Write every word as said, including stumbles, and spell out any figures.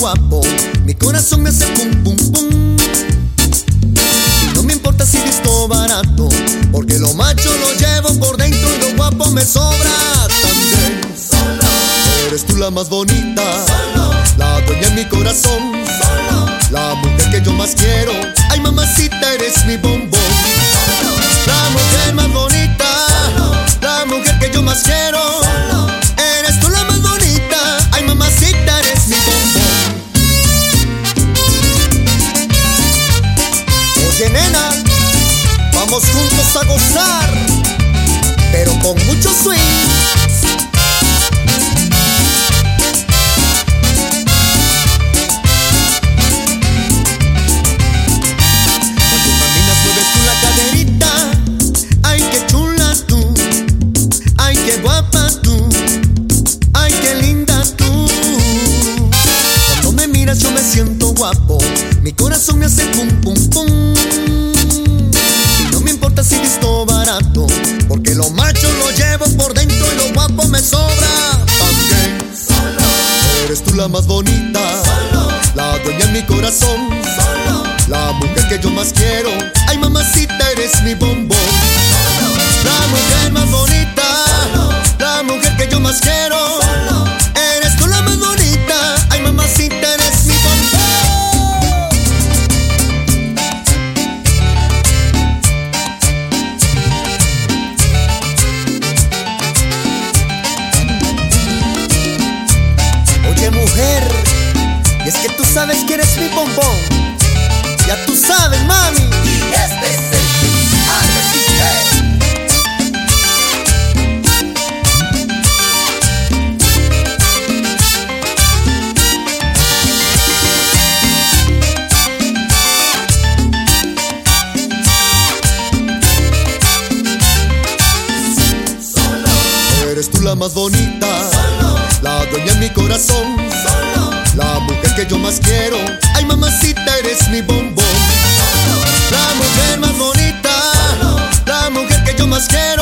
guapo, mi corazón me hace pum pum pum. Y no me importa si visto o barato, porque lo macho lo llevo por dentro y lo guapo me sobra también. Solo eres tú la más bonita, Solo la dueña en mi corazón, Solo la mujer que yo más quiero. Ay, mamacita, eres mi bombón. Solo La mujer más bonita, Solo la mujer que yo más quiero. Solo Eres tú la más bonita. Ay, mamacita, eres mi bombón. Oye, nena, vamos juntos a gozar, pero con mucho swing. Yo me siento guapo, mi corazón me hace pum pum pum. Y no me importa si visto o barato, porque lo macho lo llevo por dentro y lo guapo me sobra también. Solo eres tú la más bonita, Solo la dueña en mi corazón, Solo la mujer que yo más quiero. Ay, mamacita, eres mi bombón. Solo La mujer más bonita, Solo la mujer que yo más quiero. Solo Eres tú la más bonita. Ay, mamacita, eres mi bombón. Oye, mujer, y es que tú sabes que eres mi bombón. Ya tú sabes, mami. Y este es el A R C. Eres tú la más bonita, Solo la dueña en mi corazón, Solo la mujer que yo más quiero. Ay, mamacita, eres mi bombón. Solo La mujer más bonita, Solo la mujer que yo más quiero.